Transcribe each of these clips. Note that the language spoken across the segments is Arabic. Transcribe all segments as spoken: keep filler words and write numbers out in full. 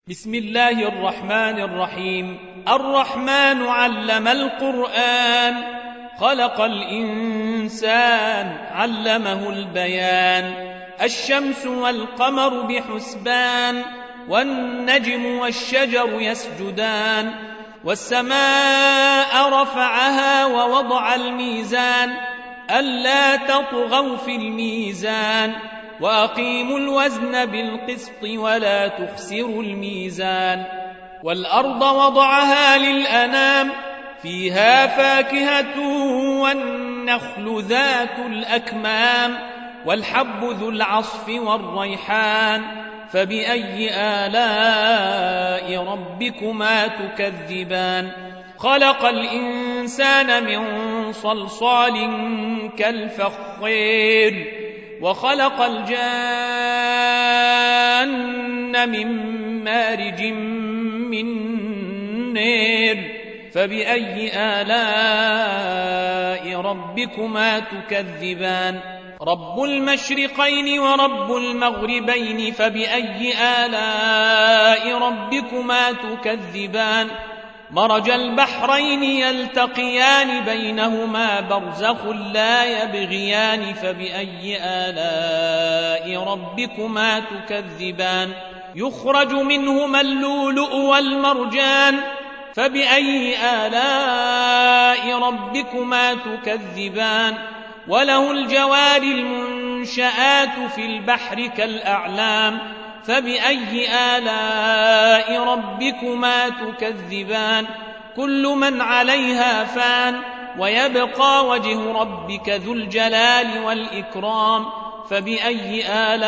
بسم الله الرحمن الرحيم. الرحمن علم القرآن، خلق الإنسان، علمه البيان. الشمس والقمر بحسبان، والنجم والشجر يسجدان. والسماء رفعها ووضع الميزان، ألا تطغوا في الميزان، وأقيموا الوزن بالقسط ولا تخسروا الميزان. والأرض وضعها للأنام، فيها فاكهة والنخل ذات الأكمام، والحب ذو العصف والريحان. فبأي آلاء ربكما تكذبان؟ خلق الإنسان من صلصال كالفخار، وخلق الجان من مارج من نار. فبأي آلاء ربكما تكذبان؟ رب المشرقين ورب المغربين، فبأي آلاء ربكما تكذبان؟ مرج البحرين يلتقيان، بينهما برزخ لا يبغيان. فبأي آلاء ربكما تكذبان؟ يخرج منهما اللؤلؤ والمرجان. فبأي آلاء ربكما تكذبان؟ وله الجوار المنشآت في البحر كالأعلام. فبأي آلاء ربكما تكذبان؟ كل من عليها فان، ويبقى وجه ربك ذو الجلال والإكرام. فبأي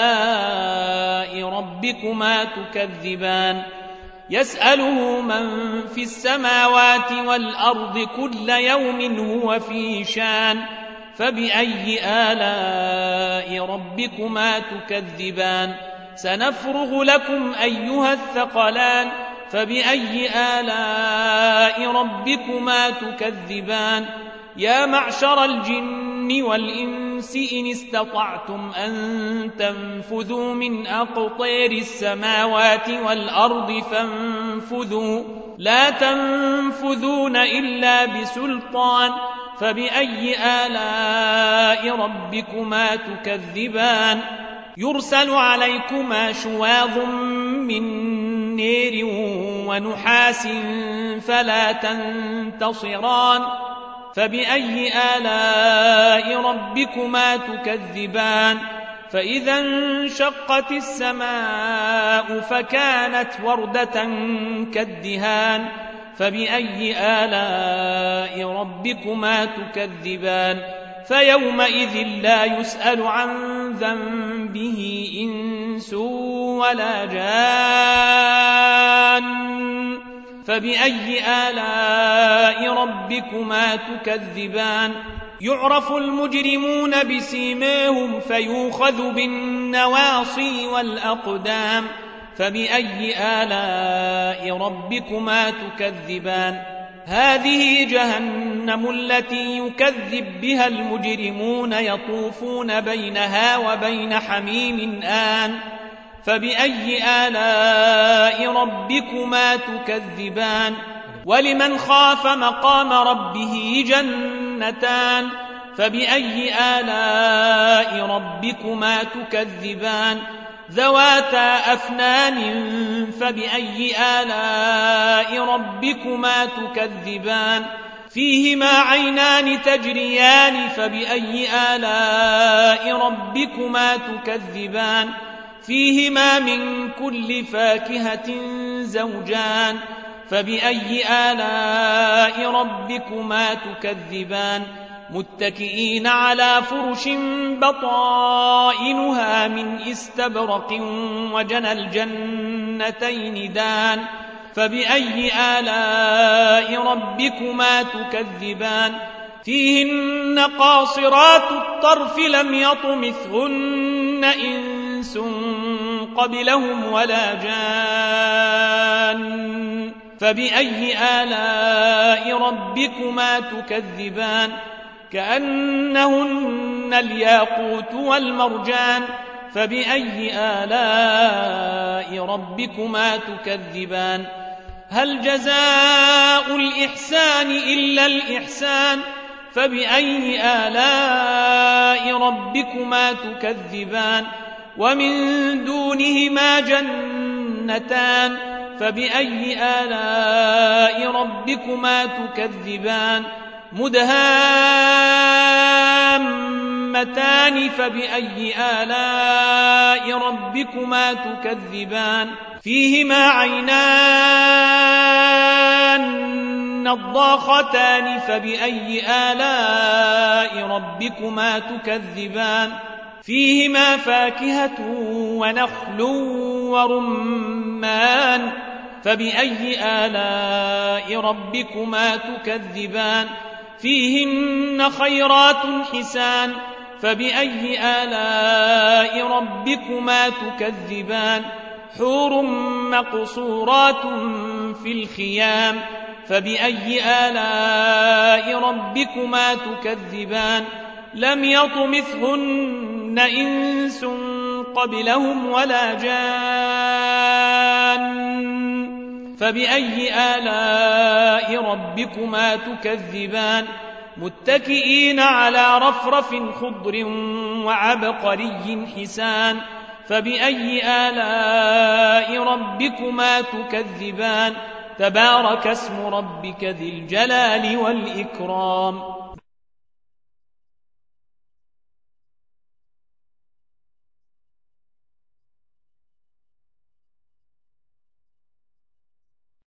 آلاء ربكما تكذبان؟ يسأله من في السماوات والأرض، كل يوم هو في شان. فبأي آلاء ربكما تكذبان؟ سنفرغ لكم أيها الثقلان. فبأي آلاء ربكما تكذبان؟ يا معشر الجن والإنس إن استطعتم أن تنفذوا من أقطار السماوات والأرض فانفذوا، لا تنفذون إلا بسلطان. فبأي آلاء ربكما تكذبان؟ يرسل عليكما شواظ من نير ونحاس فلا تنتصران. فبأي آلاء ربكما تكذبان؟ فإذا انشقت السماء فكانت وردة كالدهان. فبأي آلاء ربكما تكذبان؟ فيومئذ لا يسأل عن ذنبه إنس ولا جان. فبأي آلاء ربكما تكذبان؟ يعرف المجرمون بسيماهم، فيؤخذ بالنواصي والأقدام. فبأي آلاء ربكما تكذبان؟ هذه جهنم التي يكذب بها المجرمون، يطوفون بينها وبين حميم آن. فبأي آلاء ربكما تكذبان؟ ولمن خاف مقام ربه جنتان. فبأي آلاء ربكما تكذبان؟ ذواتا أفنان. فبأي آلاء ربكما تكذبان؟ فيهما عينان تجريان. فبأي آلاء ربكما تكذبان؟ فيهما من كل فاكهة زوجان. فبأي آلاء ربكما تكذبان؟ متكئين على فرش بطائنها من استبرق، وجنى الجنتين دان. فبأي آلاء ربكما تكذبان؟ فيهن قاصرات الطرف لم يطمثهن إنس قبلهم ولا جان. فبأي آلاء ربكما تكذبان؟ كأنهن الياقوت والمرجان. فبأي آلاء ربكما تكذبان هل جزاء الإحسان إلا الإحسان فبأي آلاء ربكما تكذبان ومن دونهما جنتان فبأي آلاء ربكما تكذبان مدهامتان فبأي آلاء ربكما تكذبان فيهما عينان نضاختان فبأي آلاء ربكما تكذبان فيهما فاكهة ونخل ورمان فبأي آلاء ربكما تكذبان فيهن خيرات حسان فبأي آلاء ربكما تكذبان حور مقصورات في الخيام فبأي آلاء ربكما تكذبان لم يطمثهن إنس قبلهم ولا جان فبأي آلاء ربكما تكذبان متكئين على رفرف خضر وعبقري حسان فبأي آلاء ربكما تكذبان تبارك اسم ربك ذي الجلال والإكرام